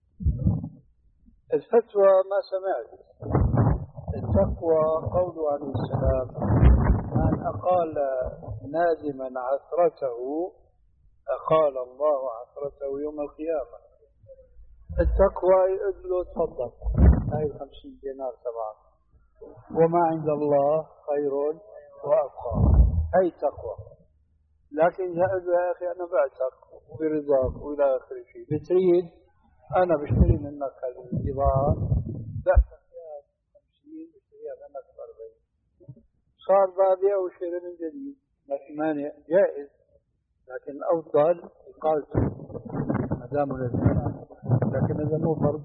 الفتوى ما سمعت، التقوى قوله عليه السلام من أقال نادما عثرته أقال الله عثرته يوم القيامة. التقوى يقول له تفضل هاي الخمسين دينار تبعك وما عند الله خير وأبقى، هاي تقوى. لكن يقول له يا أخي أنا بعتك وبرضاك وإلى آخر شيء، بتريد أنا بشتري منك هذه البضاعة بعتك يا خمسين بشتريها منك بأربعين، صار بابيع وشتري من جديد ما في مانع جائز، لكن الأفضل إقالته ما دام الإنسان، لكن هذا مو فرض.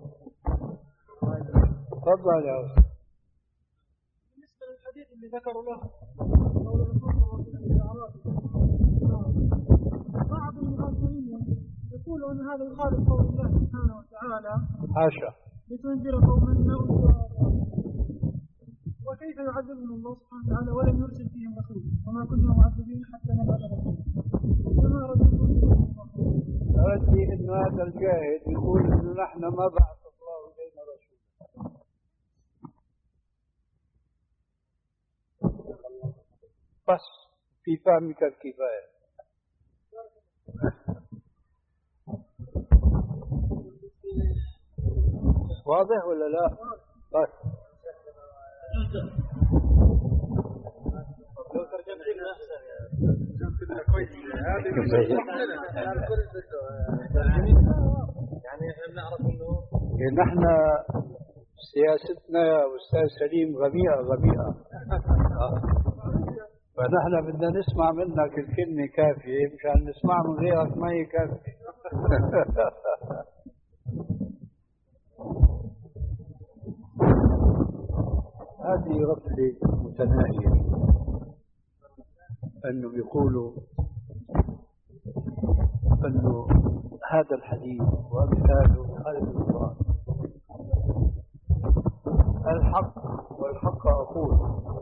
تفضل يا أخي. بالنسبة للحديث اللي ذكروا له قول الرسول صلى الله عليه وسلم الأعرابي، بعض المفسرين يقول أن هذا يخالف قول الله سبحانه وتعالى حاشا لتنذر قوما ما أنذر، وكيف يعذبهم الله سبحانه وتعالى ولم يرسل فيهم رسول وما كنا معذبين حتى نبعث رسولا. فما ردكم؟ أردت أن هذا الجاهد يقول أنه نحن ما بعث الله إلينا رسولا. بس في فهمك الكفاية. واضح ولا لا؟ بس لو ترجمت لنا أحسن يعني احنا نعرف انه نحن سياستنا يا أستاذ سليم غبيئة غبيئة. فنحن بدنا نسمع منك الكلمة كافية، مشان نسمع من غيرك ما هي كافية. هذه غفلة متناهية، أنه بيقولوا أنه هذا الحديث وأمثاله خالف القرآن. الحق والحق أقول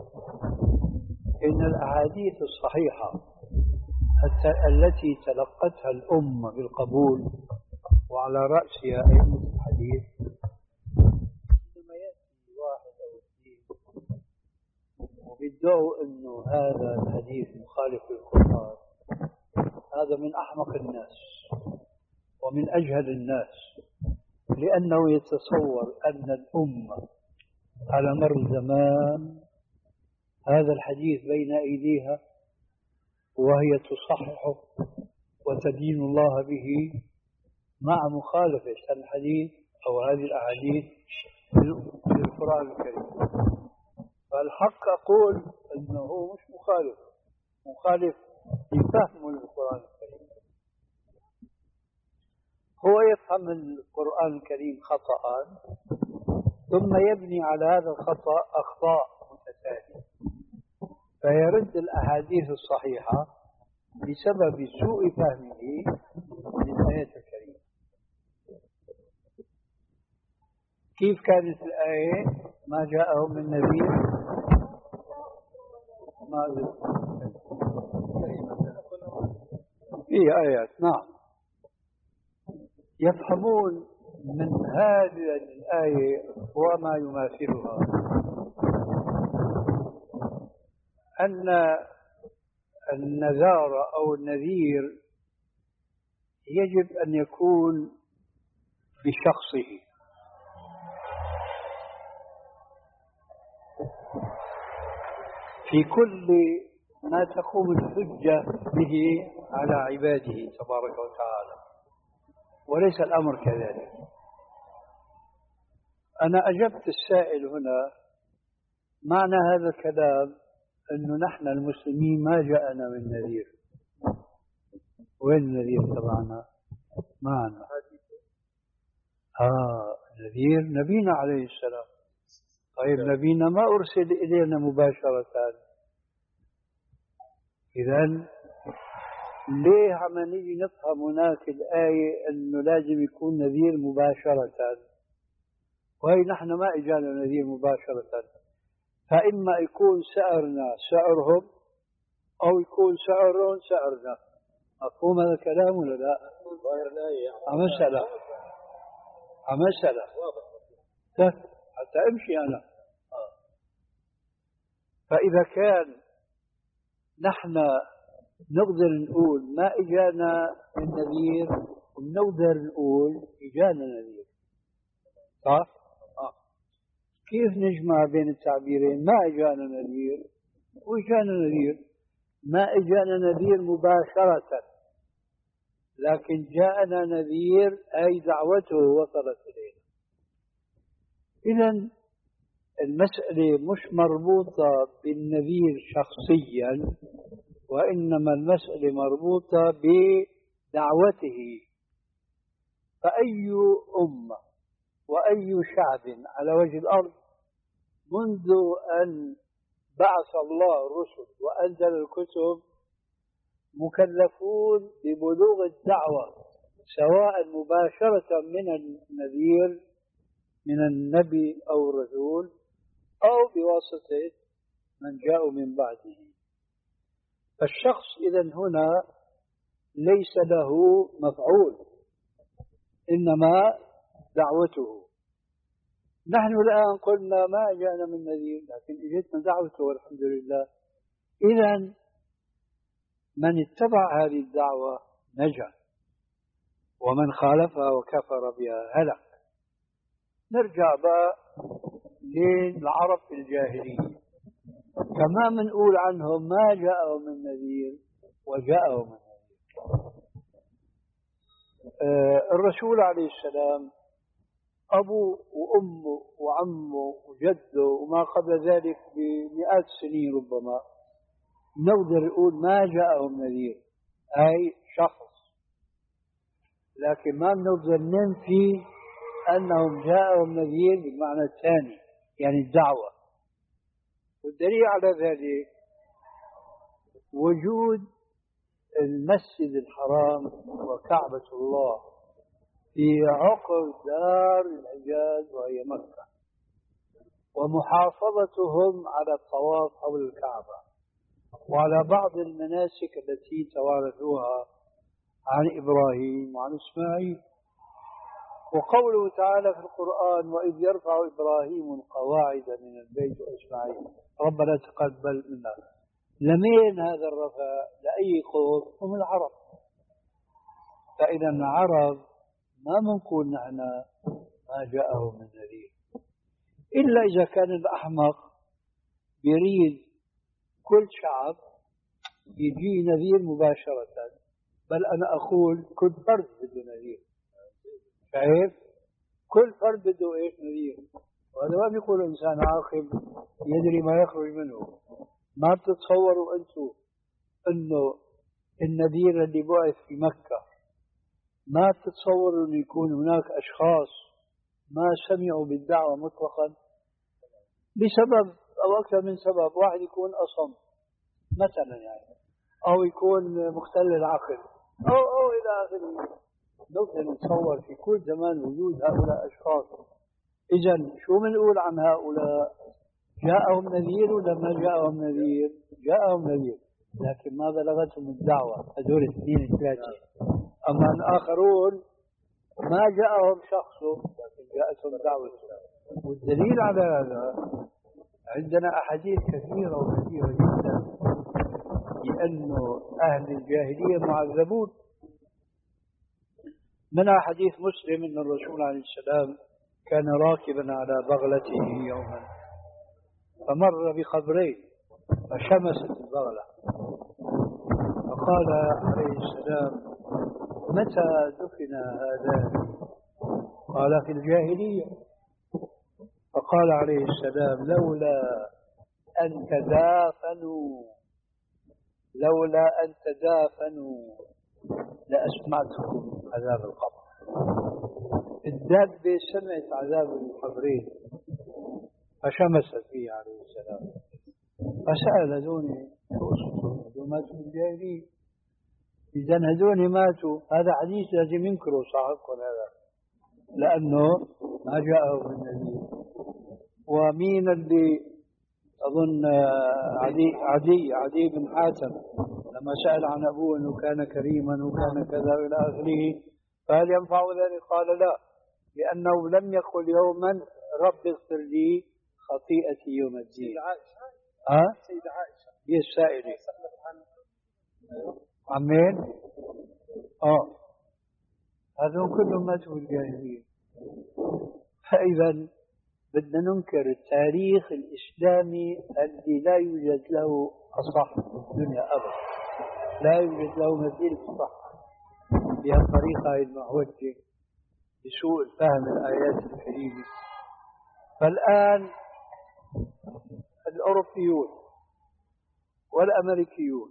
إن الأحاديث الصحيحة التي تلقتها الأمة بالقبول وعلى رأسها أئمة الحديث، عندما يأتي واحد أو اثنين وبيدعوا أنه هذا الحديث مخالف للقرآن، هذا من أحمق الناس ومن أجهل الناس، لأنه يتصور أن الأمة على مر الزمان هذا الحديث بين أيديها وهي تصححه وتدين الله به مع مخالفة الحديث أو هذه الأحاديث للقرآن الكريم. فالحق أقول أنه مش مخالف، مخالف لفهم القرآن الكريم. هو يفهم القرآن الكريم خطأ ثم يبني على هذا الخطأ أخطاء متتالية، فيرد الأحاديث الصحيحة بسبب سوء فهمه للآية الكريمة. كيف كانت الآية؟ ما جاءهم من نبي ما في آيات نعم يفهمون من هذه الآية وما يماثلها أن النذارة أو النذير يجب أن يكون بشخصه، في كل ما تقوم الحجة به على عباده تبارك وتعالى، وليس الأمر كذلك. أنا أجبت السائل هنا، معنى هذا الكلام أنه نحن المسلمين ما جاءنا من نذير. وين النذير تبعنا؟ معنا آه نذير نبينا عليه السلام. طيب نبينا ما أرسل إلينا مباشرة، إذن ليه عم نيجي نفهم هناك الآية أنه لازم يكون نذير مباشرة، وهي نحن ما إجانا نذير مباشرة، فإما يكون سعرنا سعرهم أو يكون سعرهم سعرنا. مفهوم هذا الكلام ولا لا؟ مسألة مسألة حتى أمشي أنا. فإذا كان نحن نقدر نقول ما إجانا النذير، ونقدر نقول إجانا نذير، صح؟ آه. كيف نجمع بين التعبيرين؟ ما إجانا نذير وإجانا نذير. ما إجانا نذير مباشرة، لكن جاءنا نذير أي دعوته وصلت إلينا. إذن المسألة مش مربوطة بالنذير شخصيا، وإنما المسألة مربوطة بدعوته. فأي أمة وأي شعب على وجه الأرض منذ أن بعث الله الرسل وأنزل الكتب مكلفون ببلوغ الدعوة، سواء مباشرة من النذير من النبي أو الرسول أو بواسطة من جاءوا من بعده. فالشخص إذن هنا ليس له مفعول، إنما دعوته. نحن الآن قلنا ما جاءنا من نذير، لكن اجتنا دعوته والحمد لله. إذن من اتبع هذه الدعوة نجا، ومن خالفها وكفر بها هلك. نرجع بقى للعرب في الجاهلية، كما منقول عنهم ما جاءهم من نذير وجاءهم من نذير. آه الرسول عليه السلام أبوه وأمه وعمه وجده وما قبل ذلك بمئات السنين ربما نقدر نقول ما جاءهم نذير، أي شخص، لكن ما بنقدر ننفي أنهم جاءهم نذير بالمعنى الثاني، يعني الدعوة. والدليل على ذلك وجود المسجد الحرام وكعبة الله في عقر دار الحجاز وهي مكة، ومحافظتهم على الطواف حول الكعبة وعلى بعض المناسك التي توارثوها عن إبراهيم وعن إسماعيل. وقوله تعالى في القرآن وإذ يرفع إبراهيم القواعد من البيت وإسماعيل ربنا تقبل منا. لمين هذا الرفع؟ لأي قوم؟ هم العرب. فإذا العرب ما منقول نحن ما جاءهم من نذير، إلا إذا كان الأحمق يريد كل شعب يجي نذير مباشرة، بل أنا أقول كل فرد بده نذير. شايف؟ كل فرد بده إيش؟ نذير. وهذا ما بيقول إنسان عاقل يدري ما يخرج منه. ما بتتصوروا أنتم أنه النذير اللي بعث في مكة ما بتتصوروا أن يكون هناك أشخاص ما سمعوا بالدعوة مطلقا بسبب أو أكثر من سبب. واحد يكون أصم مثلا يعني، أو يكون مختل العقل أو أو إلى آخره. نقدر نتصور في كل زمان وجود هؤلاء أشخاص. إذن شو بنقول عن هؤلاء؟ جاءهم نذير ولا ما جاءهم نذير؟ جاءهم نذير، لكن ما بلغتهم الدعوة. هذول اثنين ثلاثة. أما الآخرون ما جاءهم شخصه لكن جاءتهم دعوته. والدليل على هذا عندنا أحاديث كثيرة وكثيرة جدا لأنه أهل الجاهلية معذبون. منها حديث مسلم أن الرسول عليه السلام كان راكبا على بغلته يوما فمر بقبرين فشمست البغلة فقال عليه السلام: متى دفن هذان؟ قال: في الجاهلية. فقال عليه السلام: لولا أن تدافنوا لولا أن تدافنوا لأسمعتكم عذاب القبر. الدابة سمعت عذاب القبرين فشمست فيه عليه السلام، فسأل هذول شو قصتهم؟ هذول ماتوا في الجاهلية. إذا هذول ماتوا، هذا حديث لازم ينكروا صاحبكم هذا، لأنه ما جاءه من النبي. ومين اللي أظن عدي عدي عدي بن حاتم لما سأل عن أبوه أنه كان كريما وكان كذا إلى آخره، فهل ينفع ذلك؟ قال: لا، لأنه لم يقل يوما رب اغفر لي خطيئتي يوم الدين. سيدة عائشة ها؟ سيدة عائشة هي السائلة عن مين؟ اه هذول كلهم ماتوا في الجاهلية. فإذا بدنا ننكر التاريخ الإسلامي الذي لا يوجد له أصح في الدنيا أبدا، لا يوجد له مثيل صح بهالطريقة المعوجة بسوء فهم الآيات الكريمة. فالآن الأوروبيون والأمريكيون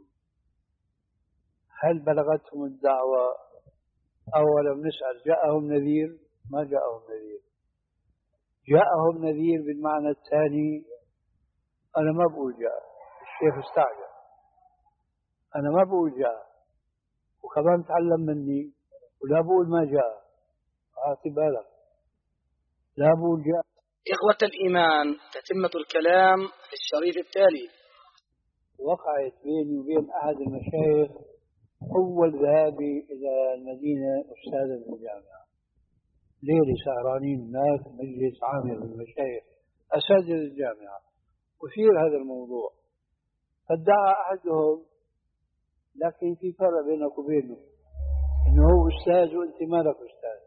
هل بلغتهم الدعوة؟ أولا نسأل: جاءهم نذير؟ ما جاءهم نذير. جاءهم نذير بالمعنى الثاني، أنا ما بقول جاء، الشيخ استعجل، أنا ما بقول جاء، وكمان تعلم مني ولا بقول ما جاء. أعطي بالك، لا بقول جاء. إخوة الإيمان، تتمة الكلام في الشريط التالي. وقعت بيني وبين أحد المشايخ أول ذهابي إلى المدينة أستاذا في الجامعة، ليلة سهرانين هناك مجلس عامر بالمشايخ أساتذة الجامعة، أثير هذا الموضوع، فادعى أحدهم، لكن في فرق بينك وبينه، إنه هو أستاذ وأنت ما لك أستاذ.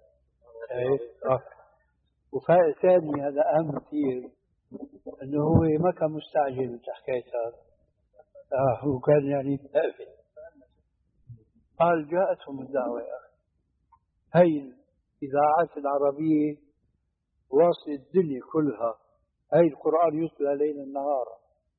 وفائد ثاني هذا أهم كثير، إنه هو ما كان مستعجل بحكايتها، آه هو كان يعني تافه. قال: جاءتهم الدعوة يا أخي، هي الإذاعات العربية واصل الدنيا كلها، هي القرآن يتلى ليلا نهارا.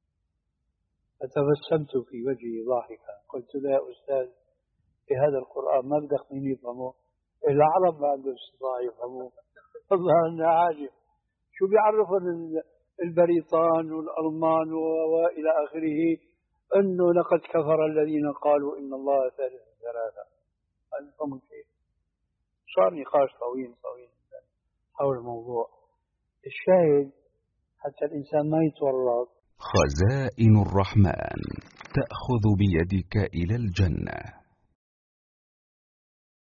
فتبسمت في وجهي ضاحكا، قلت له: يا أستاذ، في هذا القرآن ما بدك مين يفهمه؟ العرب ما عندهم استطاعة يفهموه. والله أنا عاجب، شو بيعرفون البريطان والألمان وإلى آخره أنه لقد كفر الذين قالوا إن الله ثالث ثلاثة. أنتم كيف؟ صار نقاش طويل طويل حول الموضوع. الشاهد حتى الإنسان ما يتورط. خزائن الرحمن تأخذ بيدك إلى الجنة.